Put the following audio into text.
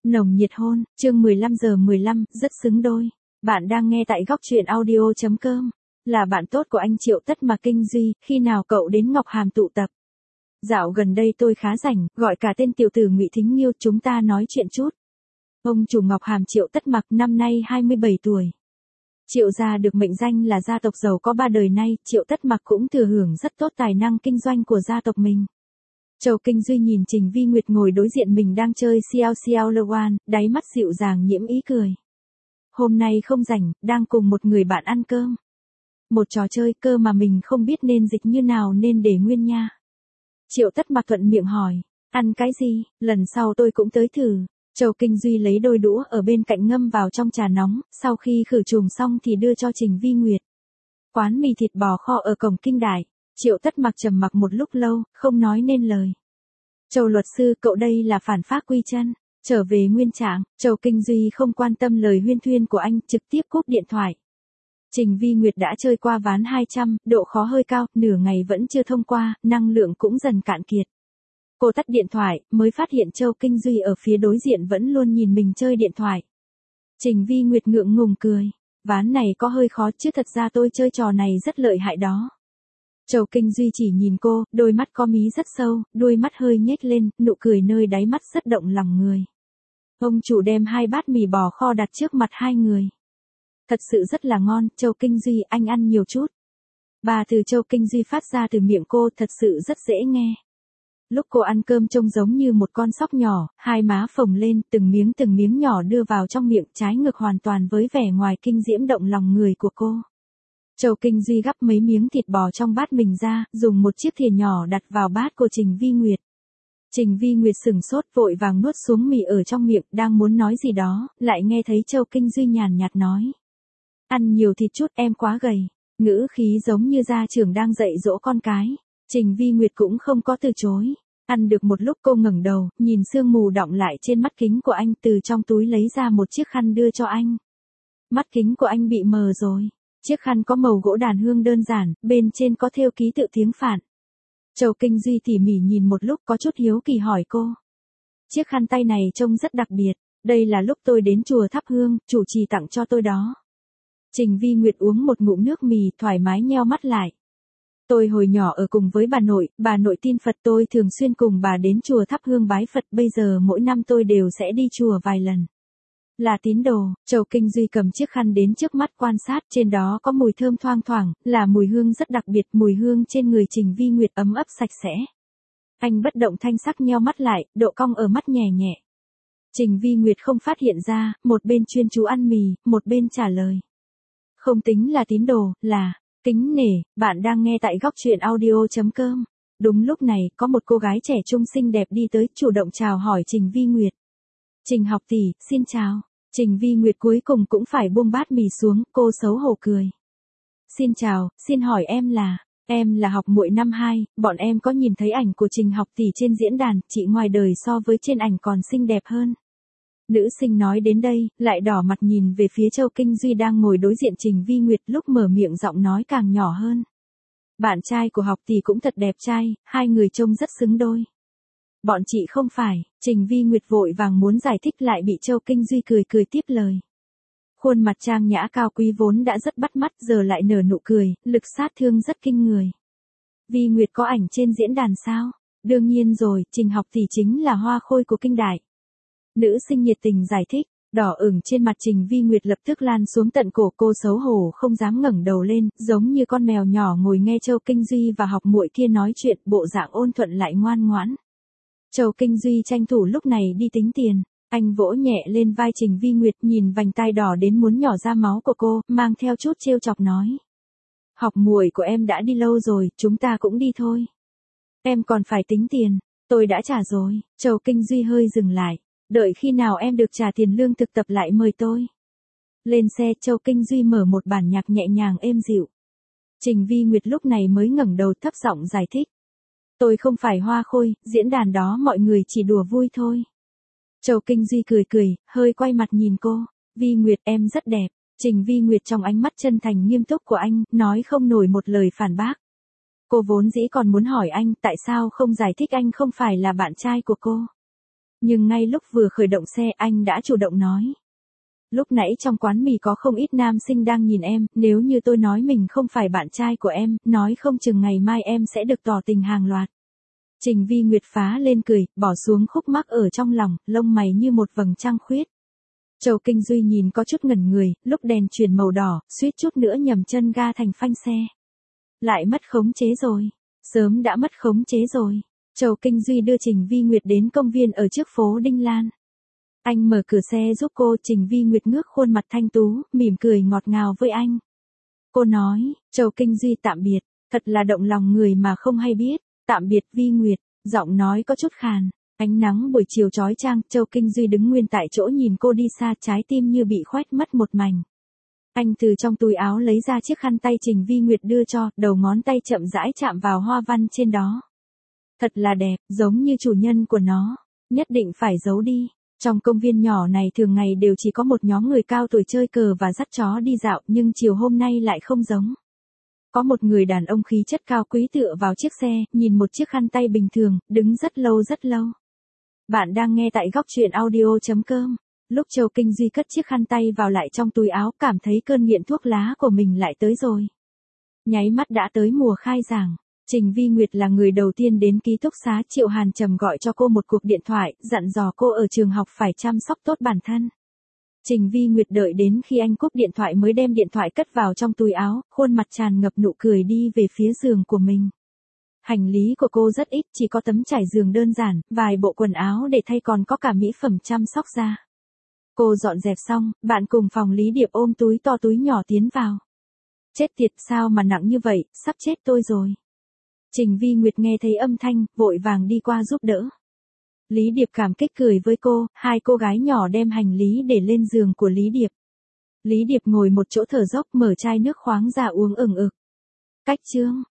Nồng nhiệt hôn, chương 15:15, rất xứng đôi. Bạn đang nghe tại góc truyện audio.com. Là bạn tốt của anh Triệu Tất Mặc Kinh Duy, khi nào cậu đến Ngọc Hàm tụ tập? Dạo gần đây tôi khá rảnh, gọi cả tên tiểu tử Ngụy Thính Nghiêu chúng ta nói chuyện chút. Ông chủ Ngọc Hàm Triệu Tất Mặc năm nay 27 tuổi. Triệu gia được mệnh danh là gia tộc giàu có ba đời nay, Triệu Tất Mặc cũng thừa hưởng rất tốt tài năng kinh doanh của gia tộc mình. Châu Kinh Duy nhìn Trình Vi Nguyệt ngồi đối diện mình đang chơi Xiao Xiao Le Oan, đáy mắt dịu dàng nhiễm ý cười. Hôm nay không rảnh, đang cùng một người bạn ăn cơm. Một trò chơi cơ mà mình không biết nên dịch như nào nên để nguyên nha. Triệu Tất Mặc thuận miệng hỏi, ăn cái gì, lần sau tôi cũng tới thử. Châu Kinh Duy lấy đôi đũa ở bên cạnh ngâm vào trong trà nóng, sau khi khử trùng xong thì đưa cho Trình Vi Nguyệt. Quán mì thịt bò kho ở cổng Kinh Đại. Triệu Tất Mặc trầm mặc một lúc lâu, không nói nên lời. Châu luật sư, cậu đây là phản phác quy chân, trở về nguyên trạng. Châu Kinh Duy không quan tâm lời huyên thuyên của anh, trực tiếp cúp điện thoại. Trình Vi Nguyệt đã chơi qua ván 200, độ khó hơi cao, nửa ngày vẫn chưa thông qua, năng lượng cũng dần cạn kiệt. Cô tắt điện thoại, mới phát hiện Châu Kinh Duy ở phía đối diện vẫn luôn nhìn mình chơi điện thoại. Trình Vi Nguyệt ngượng ngùng cười, ván này có hơi khó chứ thật ra tôi chơi trò này rất lợi hại đó. Châu Kinh Duy chỉ nhìn cô, đôi mắt có mí rất sâu, đuôi mắt hơi nhếch lên, nụ cười nơi đáy mắt rất động lòng người. Ông chủ đem 2 bát mì bò kho đặt trước mặt hai người. Thật sự rất là ngon, Châu Kinh Duy, anh ăn nhiều chút. Ba từ Châu Kinh Duy phát ra từ miệng cô thật sự rất dễ nghe. Lúc cô ăn cơm trông giống như một con sóc nhỏ, hai má phồng lên, từng miếng nhỏ đưa vào trong miệng, trái ngược hoàn toàn với vẻ ngoài kinh diễm động lòng người của cô. Châu Kinh Duy gắp mấy miếng thịt bò trong bát mình ra, dùng một chiếc thìa nhỏ đặt vào bát của Trình Vi Nguyệt. Trình Vi Nguyệt sửng sốt vội vàng nuốt xuống mì ở trong miệng, đang muốn nói gì đó, lại nghe thấy Châu Kinh Duy nhàn nhạt nói. Ăn nhiều thịt chút, em quá gầy. Ngữ khí giống như gia trưởng đang dạy dỗ con cái. Trình Vi Nguyệt cũng không có từ chối. Ăn được một lúc cô ngẩng đầu, nhìn sương mù đọng lại trên mắt kính của anh, từ trong túi lấy ra một chiếc khăn đưa cho anh. Mắt kính của anh bị mờ rồi. Chiếc khăn có màu gỗ đàn hương đơn giản, bên trên có thêu ký tự tiếng Phạn. Châu Kinh Duy tỉ mỉ nhìn một lúc có chút hiếu kỳ hỏi cô. Chiếc khăn tay này trông rất đặc biệt, đây là lúc tôi đến chùa thắp hương, chủ trì tặng cho tôi đó. Trình Vi Nguyệt uống một ngụm nước mì thoải mái nheo mắt lại. Tôi hồi nhỏ ở cùng với bà nội tin Phật, tôi thường xuyên cùng bà đến chùa thắp hương bái Phật, bây giờ mỗi năm tôi đều sẽ đi chùa vài lần. Là tín đồ. Châu Kinh Duy cầm chiếc khăn đến trước mắt quan sát, trên đó có mùi thơm thoang thoảng, là mùi hương rất đặc biệt, mùi hương trên người Trình Vi Nguyệt ấm ấp sạch sẽ. Anh bất động thanh sắc nheo mắt lại, độ cong ở mắt nhẹ nhẹ. Trình Vi Nguyệt không phát hiện ra, một bên chuyên chú ăn mì, một bên trả lời. Không tính là tín đồ, là kính nể. Bạn đang nghe tại góc truyện audio.com. Đúng lúc này, có một cô gái trẻ trung xinh đẹp đi tới, chủ động chào hỏi Trình Vi Nguyệt. Trình học tỷ, xin chào. Trình Vi Nguyệt cuối cùng cũng phải buông bát mì xuống, cô xấu hổ cười. Xin chào, xin hỏi em là học muội năm 2, bọn em có nhìn thấy ảnh của Trình học tỷ trên diễn đàn, chị ngoài đời so với trên ảnh còn xinh đẹp hơn. Nữ sinh nói đến đây, lại đỏ mặt nhìn về phía Châu Kinh Duy đang ngồi đối diện Trình Vi Nguyệt, lúc mở miệng giọng nói càng nhỏ hơn. Bạn trai của học tỷ cũng thật đẹp trai, hai người trông rất xứng đôi. Bọn chị không phải. Trình Vi Nguyệt vội vàng muốn giải thích lại bị Châu Kinh Duy cười tiếp lời. Khuôn mặt trang nhã cao quý vốn đã rất bắt mắt, giờ lại nở nụ cười, lực sát thương rất kinh người. Vi Nguyệt có ảnh trên diễn đàn sao? Đương nhiên rồi, Trình học tỷ chính là hoa khôi của Kinh Đại. Nữ sinh nhiệt tình giải thích, đỏ ửng trên mặt Trình Vi Nguyệt lập tức lan xuống tận cổ, cô xấu hổ không dám ngẩng đầu lên, giống như con mèo nhỏ ngồi nghe Châu Kinh Duy và học muội kia nói chuyện, bộ dạng ôn thuận lại ngoan ngoãn. Châu Kinh Duy tranh thủ lúc này đi tính tiền, anh vỗ nhẹ lên vai Trình Vi Nguyệt, nhìn vành tai đỏ đến muốn nhỏ ra máu của cô, mang theo chút trêu chọc nói. Học muội của em đã đi lâu rồi, chúng ta cũng đi thôi. Em còn phải tính tiền, tôi đã trả rồi. Châu Kinh Duy hơi dừng lại, đợi khi nào em được trả tiền lương thực tập lại mời tôi. Lên xe, Châu Kinh Duy mở một bản nhạc nhẹ nhàng êm dịu. Trình Vi Nguyệt lúc này mới ngẩng đầu thấp giọng giải thích. Tôi không phải hoa khôi, diễn đàn đó mọi người chỉ đùa vui thôi. Châu Kinh Duy cười, hơi quay mặt nhìn cô. Vi Nguyệt, em rất đẹp. Trình Vi Nguyệt trong ánh mắt chân thành nghiêm túc của anh, nói không nổi một lời phản bác. Cô vốn dĩ còn muốn hỏi anh tại sao không giải thích anh không phải là bạn trai của cô. Nhưng ngay lúc vừa khởi động xe anh đã chủ động nói. Lúc nãy trong quán mì có không ít nam sinh đang nhìn em, nếu như tôi nói mình không phải bạn trai của em, nói không chừng ngày mai em sẽ được tỏ tình hàng loạt. Trình Vi Nguyệt phá lên cười, bỏ xuống khúc mắc ở trong lòng, lông mày như một vầng trăng khuyết. Châu Kinh Duy nhìn có chút ngẩn người, lúc đèn chuyển màu đỏ, suýt chút nữa nhầm chân ga thành phanh xe. Lại mất khống chế rồi. Sớm đã mất khống chế rồi. Châu Kinh Duy đưa Trình Vi Nguyệt đến công viên ở trước phố Đinh Lan. Anh mở cửa xe giúp cô. Trình Vi Nguyệt ngước khuôn mặt thanh tú, mỉm cười ngọt ngào với anh. Cô nói, Châu Kinh Duy tạm biệt, thật là động lòng người mà không hay biết. Tạm biệt Vi Nguyệt, giọng nói có chút khàn. Ánh nắng buổi chiều chói chang, Châu Kinh Duy đứng nguyên tại chỗ nhìn cô đi xa, trái tim như bị khoét mất một mảnh. Anh từ trong túi áo lấy ra chiếc khăn tay Trình Vi Nguyệt đưa cho, đầu ngón tay chậm rãi chạm vào hoa văn trên đó. Thật là đẹp, giống như chủ nhân của nó. Nhất định phải giấu đi. Trong công viên nhỏ này thường ngày đều chỉ có một nhóm người cao tuổi chơi cờ và dắt chó đi dạo, nhưng chiều hôm nay lại không giống. Có một người đàn ông khí chất cao quý tựa vào chiếc xe, nhìn một chiếc khăn tay bình thường, đứng rất lâu rất lâu. Bạn đang nghe tại góc truyện audio.com. Lúc Châu Kinh Duy cất chiếc khăn tay vào lại trong túi áo, cảm thấy cơn nghiện thuốc lá của mình lại tới rồi. Nháy mắt đã tới mùa khai giảng. Trình Vi Nguyệt là người đầu tiên đến ký túc xá. Triệu Hàn Trầm gọi cho cô một cuộc điện thoại, dặn dò cô ở trường học phải chăm sóc tốt bản thân. Trình Vi Nguyệt đợi đến khi anh cúp điện thoại mới đem điện thoại cất vào trong túi áo, khuôn mặt tràn ngập nụ cười đi về phía giường của mình. Hành lý của cô rất ít, chỉ có tấm trải giường đơn giản, vài bộ quần áo để thay, còn có cả mỹ phẩm chăm sóc da. Cô dọn dẹp xong, bạn cùng phòng Lý Điệp ôm túi to túi nhỏ tiến vào. Chết tiệt, sao mà nặng như vậy, sắp chết tôi rồi. Trình Vi Nguyệt nghe thấy âm thanh, vội vàng đi qua giúp đỡ. Lý Điệp cảm kích cười với cô, hai cô gái nhỏ đem hành lý để lên giường của Lý Điệp. Lý Điệp ngồi một chỗ thở dốc, mở chai nước khoáng ra uống ừng ực. Cách chương.